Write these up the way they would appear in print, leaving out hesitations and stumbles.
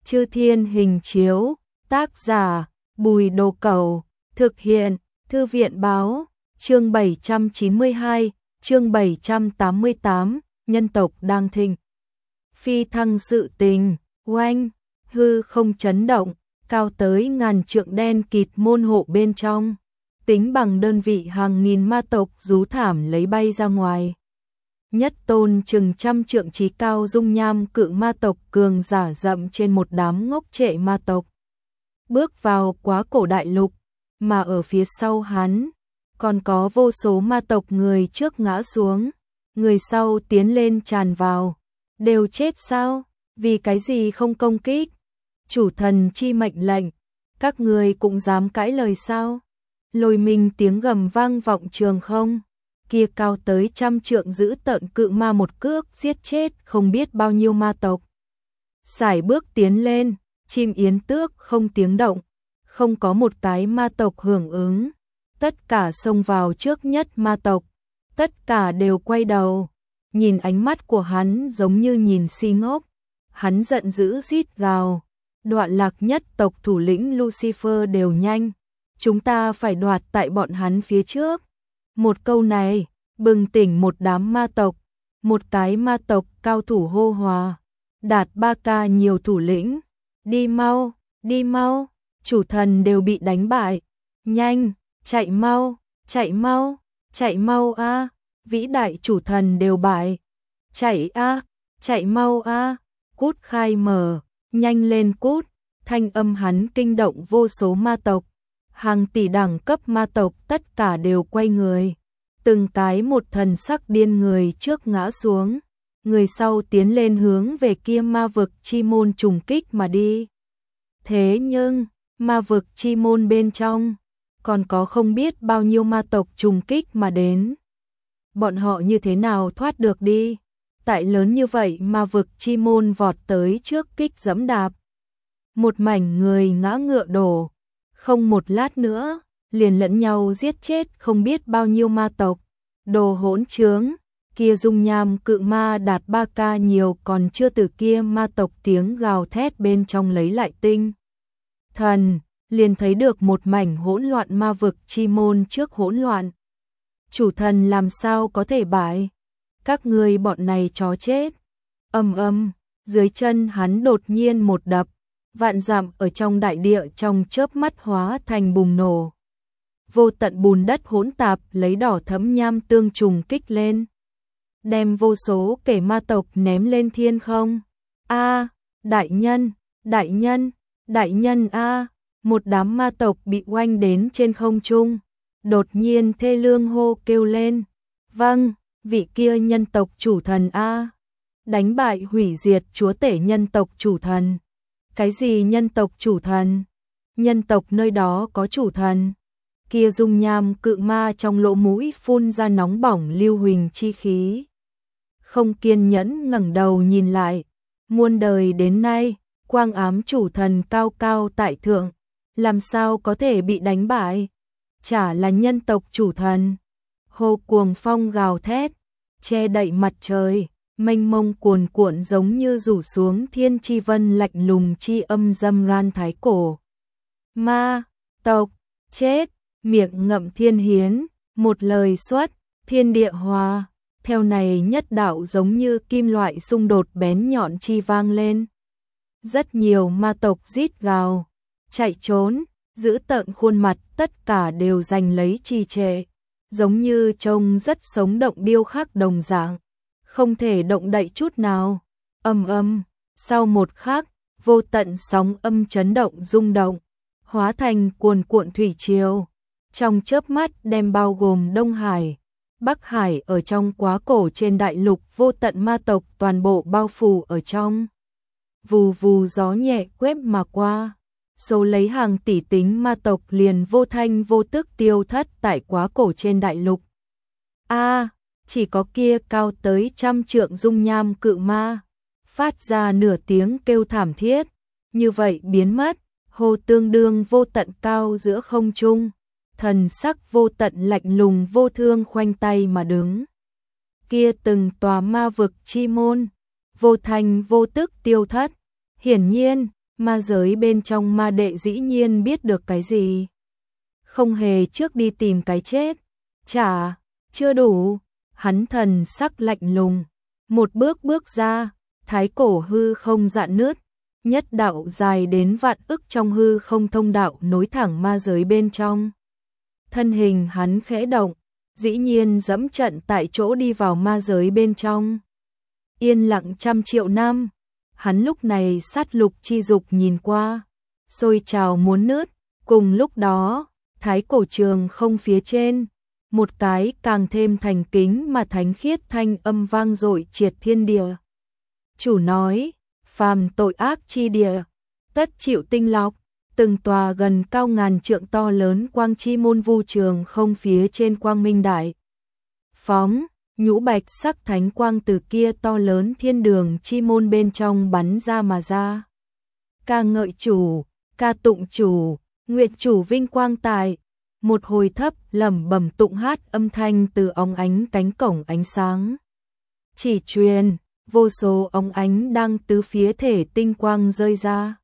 Chư Thiên Hình Chiếu, tác giả Bùi Đồ Cẩu, thực hiện Thư viện Báo, chương 792, chương 788, nhân tộc đang thịnh. Phi thăng sự tình, oanh, hư không chấn động, cao tới ngàn trượng đen kịt môn hộ bên trong. Tính bằng đơn vị hàng nghìn ma tộc rú thảm lấy bay ra ngoài. Nhất tôn chừng trăm trượng trí cao dung nham cự ma tộc cường giả dậm trên một đám ngốc trệ ma tộc. Bước vào quá cổ đại lục, mà ở phía sau hắn, còn có vô số ma tộc người trước ngã xuống, người sau tiến lên tràn vào. Đều chết sao? Vì cái gì không công kích? Chủ thần chi mệnh lệnh, các người cũng dám cãi lời sao? Lôi minh tiếng gầm vang vọng trường không. Kia cao tới trăm trượng giữ tợn cự ma một cước giết chết không biết bao nhiêu ma tộc. Sải bước tiến lên, chim yến tước không tiếng động, không có một cái ma tộc hưởng ứng. Tất cả xông vào trước nhất ma tộc, tất cả đều quay đầu, nhìn ánh mắt của hắn giống như nhìn si ngốc. Hắn giận dữ rít gào, Đoạn Lạc nhất tộc thủ lĩnh Lucifer đều nhanh, chúng ta phải đoạt tại bọn hắn phía trước. Một câu này, bừng tỉnh một đám ma tộc, một cái ma tộc cao thủ hô hòa, đạt 3K nhiều thủ lĩnh, đi mau, chủ thần đều bị đánh bại, nhanh, chạy mau, chạy mau a, vĩ đại chủ thần đều bại, chạy mau a, cút khai mở, nhanh lên cút, thanh âm hắn kinh động vô số ma tộc, hàng tỷ đẳng cấp ma tộc tất cả đều quay người. Từng cái một thần sắc điên người trước ngã xuống, người sau tiến lên hướng về kia ma vực chi môn trùng kích mà đi. Thế nhưng, ma vực chi môn bên trong, còn có không biết bao nhiêu ma tộc trùng kích mà đến. Bọn họ như thế nào thoát được đi? Tại lớn như vậy ma vực chi môn vọt tới trước kích giẫm đạp. Một mảnh người ngã ngựa đổ, không một lát nữa, liền lẫn nhau giết chết không biết bao nhiêu ma tộc. Đồ hỗn trướng, kia dung nham cự ma đạt 3K nhiều còn chưa từ kia ma tộc tiếng gào thét bên trong lấy lại tinh thần, liền thấy được một mảnh hỗn loạn ma vực chi môn trước hỗn loạn. Chủ thần làm sao có thể bại? Các ngươi bọn này chó chết. Ầm, dưới chân hắn đột nhiên một đập, vạn dặm ở trong đại địa trong chớp mắt hóa thành bùng nổ. Vô tận bùn đất hỗn tạp lấy đỏ thẫm nham tương trùng kích lên, đem vô số kẻ ma tộc ném lên thiên không. A, đại nhân a, một đám ma tộc bị oanh đến trên không trung, đột nhiên thê lương hô kêu lên. Vâng, vị kia nhân tộc chủ thần a, đánh bại hủy diệt chúa tể nhân tộc chủ thần. Cái gì nhân tộc chủ thần? Nhân tộc nơi đó có chủ thần? Kia dung nham cự ma trong lỗ mũi phun ra nóng bỏng lưu huỳnh chi khí. Không kiên nhẫn ngẩng đầu nhìn lại, muôn đời đến nay, quang ám chủ thần cao cao tại thượng, làm sao có thể bị đánh bại? Chả là nhân tộc chủ thần. Hồ cuồng phong gào thét, che đậy mặt trời, mênh mông cuồn cuộn giống như rủ xuống thiên chi vân lạnh lùng chi âm dâm ran thái cổ. Ma tộc chết, miệng ngậm thiên hiến, một lời xuất, thiên địa hòa. Theo này nhất đạo giống như kim loại xung đột bén nhọn chi vang lên. Rất nhiều ma tộc rít gào, chạy trốn, giữ tợn khuôn mặt tất cả đều giành lấy trì trệ, giống như trông rất sống động điêu khắc đồng dạng, không thể động đậy chút nào. Ầm, sau một khắc, vô tận sóng âm chấn động rung động, hóa thành cuồn cuộn thủy triều, trong chớp mắt đem bao gồm Đông Hải, Bắc Hải ở trong quá cổ trên đại lục vô tận ma tộc toàn bộ bao phủ ở trong. Vù vù gió nhẹ quét mà qua, số lấy hàng tỷ tính ma tộc liền vô thanh vô tức tiêu thất tại quá cổ trên đại lục. A, chỉ có kia cao tới trăm trượng dung nham cự ma, phát ra nửa tiếng kêu thảm thiết, như vậy biến mất, hồ tương đương vô tận cao giữa không trung. Thần sắc vô tận lạnh lùng vô thương khoanh tay mà đứng. Kia từng tòa ma vực chi môn, vô thành vô tức tiêu thất. Hiển nhiên, Ma giới bên trong ma đệ dĩ nhiên biết được cái gì? Không hề trước đi tìm cái chết. Chả, chưa đủ. Hắn thần sắc lạnh lùng. Một bước bước ra, thái cổ hư không rạn nứt. Nhất đạo dài đến vạn ức trong hư không thông đạo nối thẳng ma giới bên trong. Thân hình hắn khẽ động, dĩ nhiên dẫm trận tại chỗ đi vào ma giới bên trong. Yên lặng trăm triệu năm, hắn lúc này sát lục chi dục nhìn qua, sôi trào muốn nứt, cùng lúc đó, thái cổ trường không phía trên, một cái càng thêm thành kính mà thánh khiết thanh âm vang dội triệt thiên địa. Chủ nói, phàm tội ác chi địa, tất chịu tinh lọc, từng tòa gần cao ngàn trượng to lớn quang chi môn vu trường không phía trên quang minh đại. Phóng, nhũ bạch sắc thánh quang từ kia to lớn thiên đường chi môn bên trong bắn ra mà ra. Ca ngợi chủ, ca tụng chủ, nguyệt chủ vinh quang tài. Một hồi thấp lẩm bẩm tụng hát âm thanh từ óng ánh cánh cổng ánh sáng. Chỉ truyền, vô số óng ánh đang tứ phía thể tinh quang rơi ra.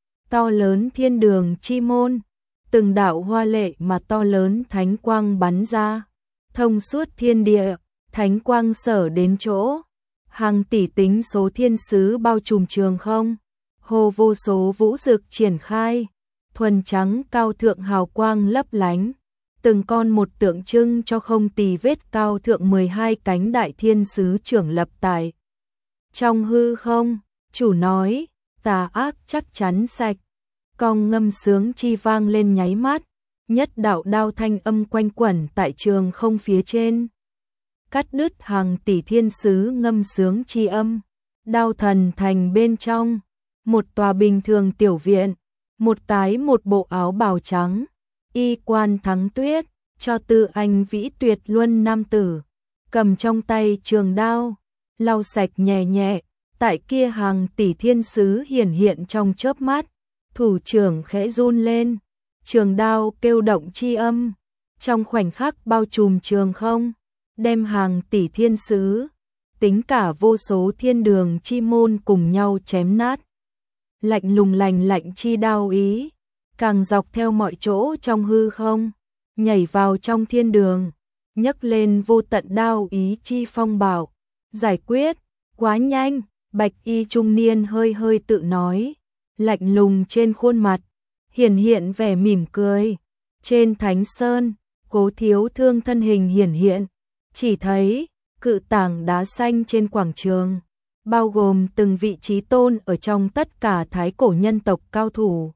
To lớn thiên đường chi môn, từng đạo hoa lệ mà to lớn thánh quang bắn ra, thông suốt thiên địa, thánh quang sở đến chỗ, hàng tỷ tính số thiên sứ bao trùm trường không, hồ vô số vũ dực triển khai, thuần trắng cao thượng hào quang lấp lánh, từng con một tượng trưng cho không tì vết cao thượng 12 cánh đại thiên sứ trưởng lập tại. Trong hư không, chủ nói, tà ác chắc chắn sạch. Cong ngâm sướng chi vang lên nháy mắt, nhất đạo đao thanh âm quanh quẩn tại trường không phía trên. Cắt đứt hàng tỷ thiên sứ ngâm sướng chi âm, đao thần thành bên trong, một tòa bình thường tiểu viện, một cái một bộ áo bào trắng, y quan thắng tuyết, cho tư anh vĩ tuyệt luân nam tử, cầm trong tay trường đao, lau sạch nhẹ nhẹ, tại kia hàng tỷ thiên sứ hiển hiện trong chớp mắt. Thủ trưởng khẽ run lên, trường đao kêu động chi âm, trong khoảnh khắc bao trùm trường không, đem hàng tỷ thiên sứ, tính cả vô số thiên đường chi môn cùng nhau chém nát. Lạnh lùng lạnh chi đao ý, càng dọc theo mọi chỗ trong hư không, nhảy vào trong thiên đường, nhấc lên vô tận đao ý chi phong bảo, giải quyết, quá nhanh, bạch y trung niên hơi hơi tự nói. Lạnh lùng trên khuôn mặt, hiển hiện vẻ mỉm cười. Trên thánh sơn, Cố Thiếu Thương thân hình hiển hiện, chỉ thấy cự tảng đá xanh trên quảng trường, bao gồm từng vị trí tôn ở trong tất cả thái cổ nhân tộc cao thủ.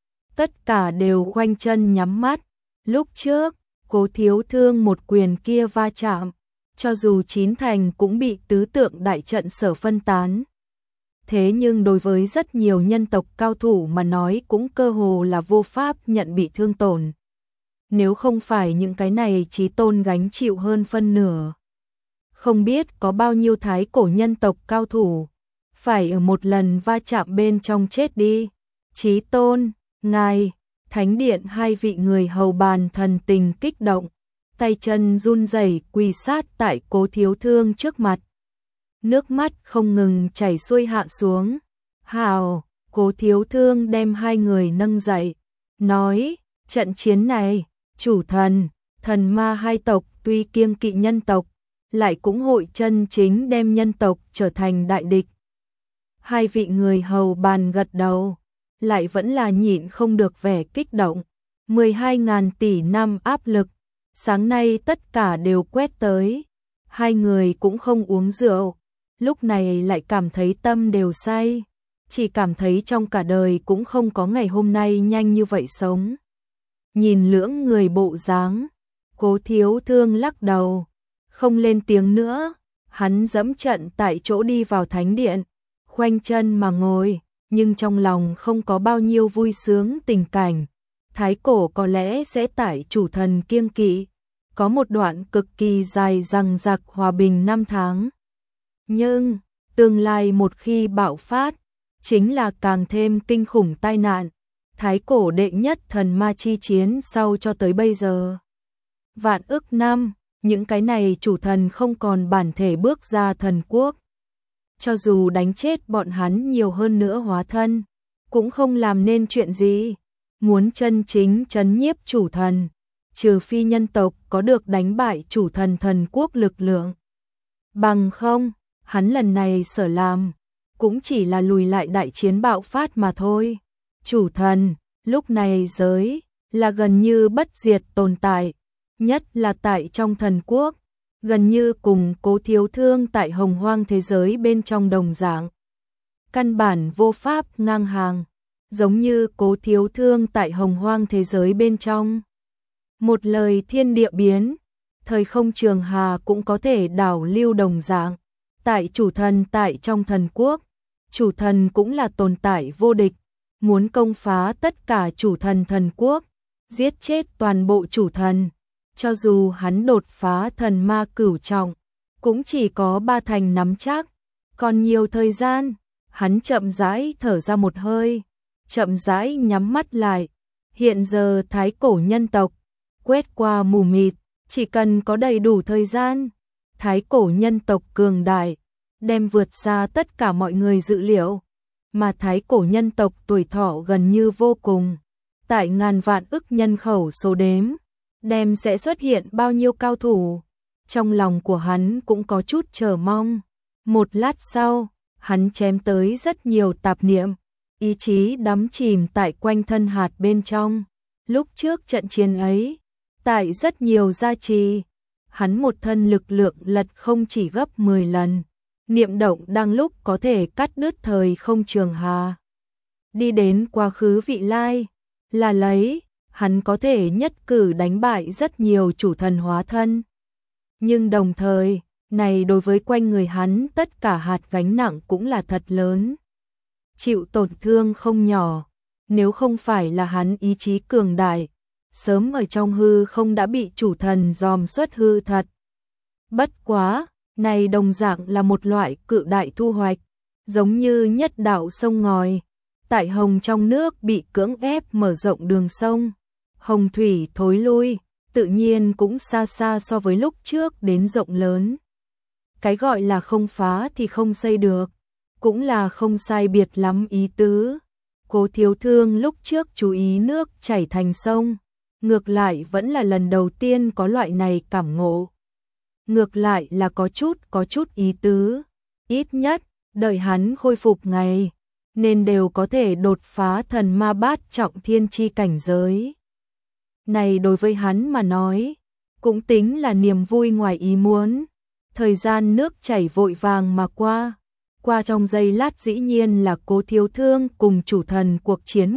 Tất cả đều khoanh chân nhắm mắt, lúc trước, Cố Thiếu Thương một quyền kia va chạm, cho dù chín thành cũng bị tứ tượng đại trận sở phân tán. Thế nhưng đối với rất nhiều nhân tộc cao thủ mà nói cũng cơ hồ là vô pháp nhận bị thương tổn. Nếu không phải những cái này chí tôn gánh chịu hơn phân nửa. Không biết có bao nhiêu thái cổ nhân tộc cao thủ, phải ở một lần va chạm bên trong chết đi. Chí tôn, ngài, thánh điện hai vị người hầu bàn thần tình kích động, tay chân run rẩy quỳ sát tại Cố Thiếu Thương trước mặt. Nước mắt không ngừng chảy xuôi hạ xuống. Hào, Cố Thiếu Thương đem hai người nâng dậy, nói, trận chiến này, chủ thần, thần ma hai tộc tuy kiêng kỵ nhân tộc, lại cũng hội chân chính đem nhân tộc trở thành đại địch. Hai vị người hầu bàn gật đầu, lại vẫn là nhịn không được vẻ kích động. 12.000 tỷ năm áp lực, sáng nay tất cả đều quét tới. Hai người cũng không uống rượu, lúc này lại cảm thấy tâm đều say, chỉ cảm thấy trong cả đời cũng không có ngày hôm nay nhanh như vậy sống. Nhìn lưỡng người bộ dáng, Cố Thiếu Thương lắc đầu, không lên tiếng nữa, hắn dẫm trận tại chỗ đi vào thánh điện, khoanh chân mà ngồi, nhưng trong lòng không có bao nhiêu vui sướng tình cảnh. Thái cổ có lẽ sẽ tải chủ thần kiêng kỵ, có một đoạn cực kỳ dài dằng dặc hòa bình năm tháng. Nhưng, tương lai một khi bạo phát, chính là càng thêm kinh khủng tai nạn. Thái cổ đệ nhất thần ma chi chiến sau cho tới bây giờ. Vạn ức năm, những cái này chủ thần không còn bản thể bước ra thần quốc. Cho dù đánh chết bọn hắn nhiều hơn nữa hóa thân, cũng không làm nên chuyện gì. Muốn chân chính trấn nhiếp chủ thần, trừ phi nhân tộc có được đánh bại chủ thần thần quốc lực lượng. Bằng không, hắn lần này sở làm, cũng chỉ là lùi lại đại chiến bạo phát mà thôi. Chủ thần, lúc này giới, là gần như bất diệt tồn tại, nhất là tại trong thần quốc, gần như cùng Cố Thiếu Thương tại hồng hoang thế giới bên trong đồng dạng. Căn bản vô pháp ngang hàng, giống như Cố Thiếu Thương tại hồng hoang thế giới bên trong. Một lời thiên địa biến, thời không trường hà cũng có thể đảo lưu đồng dạng. Tại chủ thần tại trong thần quốc, chủ thần cũng là tồn tại vô địch, muốn công phá tất cả chủ thần thần quốc, giết chết toàn bộ chủ thần. Cho dù hắn đột phá thần ma cửu trọng, cũng chỉ có 3 thành nắm chắc. Còn nhiều thời gian, hắn chậm rãi thở ra một hơi, chậm rãi nhắm mắt lại. Hiện giờ thái cổ nhân tộc, quét qua mù mịt, chỉ cần có đầy đủ thời gian, thái cổ nhân tộc cường đại, đem vượt xa tất cả mọi người dự liệu. Mà thái cổ nhân tộc tuổi thọ gần như vô cùng, tại ngàn vạn ức nhân khẩu số đếm, đem sẽ xuất hiện bao nhiêu cao thủ. Trong lòng của hắn cũng có chút chờ mong. Một lát sau, hắn chém tới rất nhiều tạp niệm, ý chí đắm chìm tại quanh thân hạt bên trong. Lúc trước trận chiến ấy, tại rất nhiều gia trì, hắn một thân lực lượng lật không chỉ gấp 10 lần. Niệm động đang lúc có thể cắt đứt thời không trường hà, đi đến quá khứ vị lai, là lấy, hắn có thể nhất cử đánh bại rất nhiều chủ thần hóa thân. Nhưng đồng thời, này đối với quanh người hắn tất cả hạt gánh nặng cũng là thật lớn. Chịu tổn thương không nhỏ, nếu không phải là hắn ý chí cường đại, sớm ở trong hư không đã bị chủ thần dòm xuất hư thật. Bất quá, này đồng dạng là một loại cự đại thu hoạch, giống như nhất đạo sông ngòi, tại hồng trong nước bị cưỡng ép mở rộng đường sông, hồng thủy thối lui, tự nhiên cũng xa xa so với lúc trước đến rộng lớn. Cái gọi là không phá thì không xây được, cũng là không sai biệt lắm ý tứ. Cố Thiếu Thương lúc trước chú ý nước chảy thành sông, ngược lại vẫn là lần đầu tiên có loại này cảm ngộ. Ngược lại là có chút ý tứ, ít nhất, đợi hắn khôi phục ngày, nên đều có thể đột phá thần ma bát trọng thiên chi cảnh giới. Này đối với hắn mà nói, cũng tính là niềm vui ngoài ý muốn. Thời gian nước chảy vội vàng mà qua trong giây lát dĩ nhiên là Cố Thiếu Thương cùng chủ thần cuộc chiến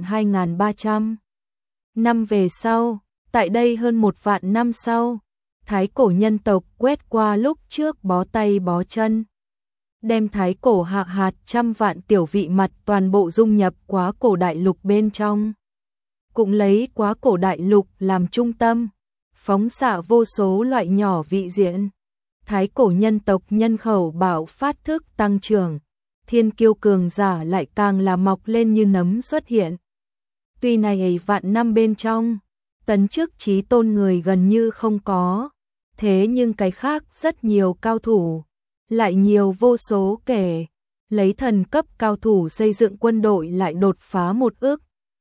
1.2300 năm về sau, tại đây hơn 1 vạn năm sau, thái cổ nhân tộc quét qua lúc trước bó tay bó chân, đem thái cổ hạ hạt trăm vạn tiểu vị mặt toàn bộ dung nhập quá cổ đại lục bên trong. Cũng lấy quá cổ đại lục làm trung tâm, phóng xạ vô số loại nhỏ vị diện. Thái cổ nhân tộc nhân khẩu bạo phát thức tăng trưởng, thiên kiêu cường giả lại càng là mọc lên như nấm xuất hiện. Tuy này vạn năm bên trong, tấn chức chí tôn người gần như không có, thế nhưng cái khác rất nhiều cao thủ, lại nhiều vô số kể, lấy thần cấp cao thủ xây dựng quân đội lại đột phá 1 ức.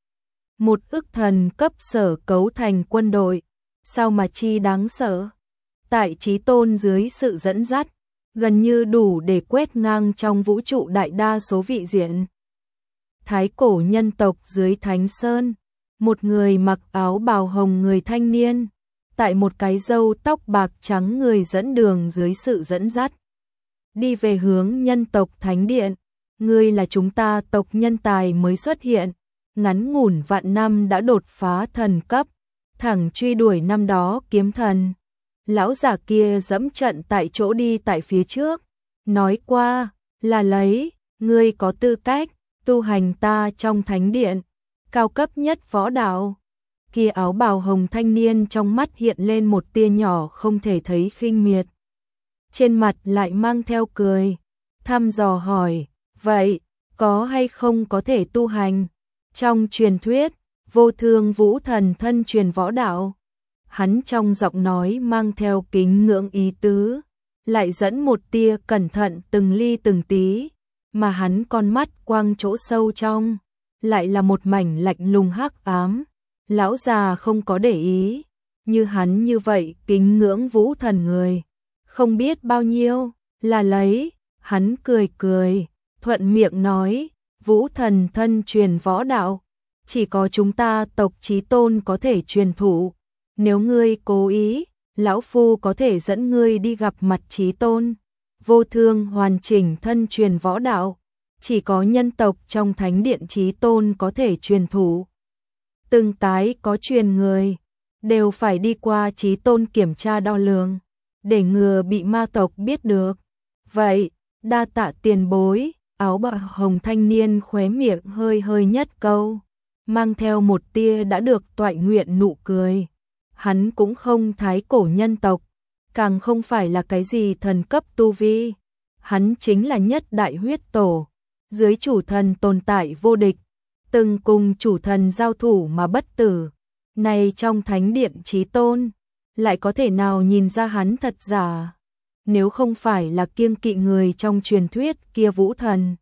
1 ức thần cấp sở cấu thành quân đội, sao mà chi đáng sợ. Tại chí tôn dưới sự dẫn dắt, gần như đủ để quét ngang trong vũ trụ đại đa số vị diện. Thái cổ nhân tộc dưới Thánh Sơn, một người mặc áo bào hồng người thanh niên, tại một cái râu tóc bạc trắng người dẫn đường dưới sự dẫn dắt, đi về hướng nhân tộc Thánh Điện. Ngươi là chúng ta tộc nhân tài mới xuất hiện, ngắn ngủn vạn năm đã đột phá thần cấp, thẳng truy đuổi năm đó kiếm thần. Lão giả kia dẫm trận tại chỗ đi tại phía trước, nói qua, là lấy, ngươi có tư cách, tu hành ta trong thánh điện, cao cấp nhất võ đạo. Kia áo bào hồng thanh niên trong mắt hiện lên một tia nhỏ không thể thấy khinh miệt. Trên mặt lại mang theo cười, thăm dò hỏi, vậy, có hay không có thể tu hành? Trong truyền thuyết, vô thương vũ thần thân truyền võ đạo. Hắn trong giọng nói mang theo kính ngưỡng ý tứ, lại dẫn một tia cẩn thận từng ly từng tí, mà hắn con mắt quang chỗ sâu trong, lại là một mảnh lạnh lùng hắc ám. Lão già không có để ý, như hắn như vậy kính ngưỡng Vũ Thần người, không biết bao nhiêu, là lấy, hắn cười cười, thuận miệng nói, Vũ Thần thân truyền võ đạo, chỉ có chúng ta tộc Chí Tôn có thể truyền thụ, nếu ngươi cố ý, lão phu có thể dẫn ngươi đi gặp mặt Chí Tôn. Vô Thương hoàn chỉnh thân truyền võ đạo, chỉ có nhân tộc trong thánh điện Chí Tôn có thể truyền thụ. Từng cái có truyền người, đều phải đi qua Chí Tôn kiểm tra đo lường, để ngừa bị ma tộc biết được. Vậy, đa tạ tiền bối, áo bào hồng thanh niên khóe miệng hơi hơi nhất câu, mang theo một tia đã được toại nguyện nụ cười. Hắn cũng không thái cổ nhân tộc, càng không phải là cái gì thần cấp tu vi. Hắn chính là nhất đại huyết tổ, dưới chủ thần tồn tại vô địch, từng cùng chủ thần giao thủ mà bất tử. Này trong thánh điện Chí Tôn, lại có thể nào nhìn ra hắn thật giả? Nếu không phải là kiêng kỵ người trong truyền thuyết kia Vũ Thần,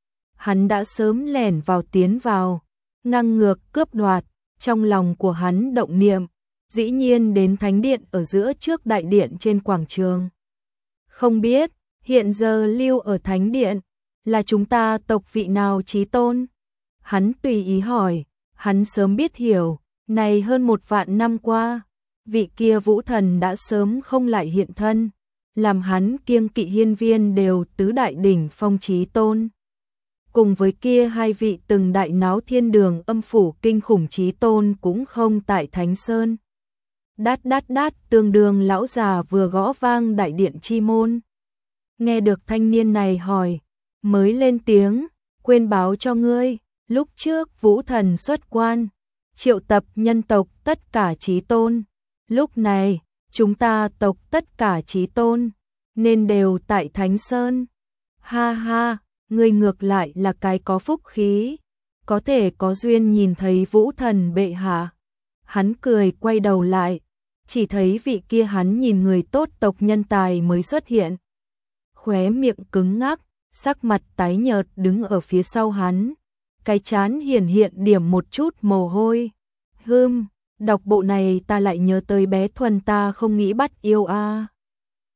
hắn đã sớm lẻn vào tiến vào, ngang ngược cướp đoạt. Trong lòng của hắn động niệm, dĩ nhiên đến thánh điện ở giữa trước đại điện trên quảng trường. Không biết, hiện giờ lưu ở thánh điện, là chúng ta tộc vị nào Chí Tôn? Hắn tùy ý hỏi, hắn sớm biết hiểu, này hơn 1 vạn năm qua, vị kia Vũ Thần đã sớm không lại hiện thân, làm hắn kiêng kỵ hiên viên đều tứ đại đỉnh phong Chí Tôn. Cùng với kia 2 vị từng đại náo thiên đường âm phủ kinh khủng Chí Tôn cũng không tại Thánh Sơn. Đát đát đát, tương đương lão già vừa gõ vang đại điện chi môn. Nghe được thanh niên này hỏi, mới lên tiếng, quên báo cho ngươi, lúc trước Vũ Thần xuất quan, triệu tập nhân tộc tất cả Chí Tôn. Lúc này, chúng ta tộc tất cả Chí Tôn, nên đều tại Thánh Sơn. Ha ha, ngươi ngược lại là cái có phúc khí, có thể có duyên nhìn thấy Vũ Thần bệ hạ. Hắn cười quay đầu lại, chỉ thấy vị kia hắn nhìn người tốt tộc nhân tài mới xuất hiện. Khóe miệng cứng ngắc, sắc mặt tái nhợt đứng ở phía sau hắn, cái trán hiển hiện điểm một chút mồ hôi. Đọc bộ này ta lại nhớ tới bé Thuần ta không nghĩ bắt yêu a.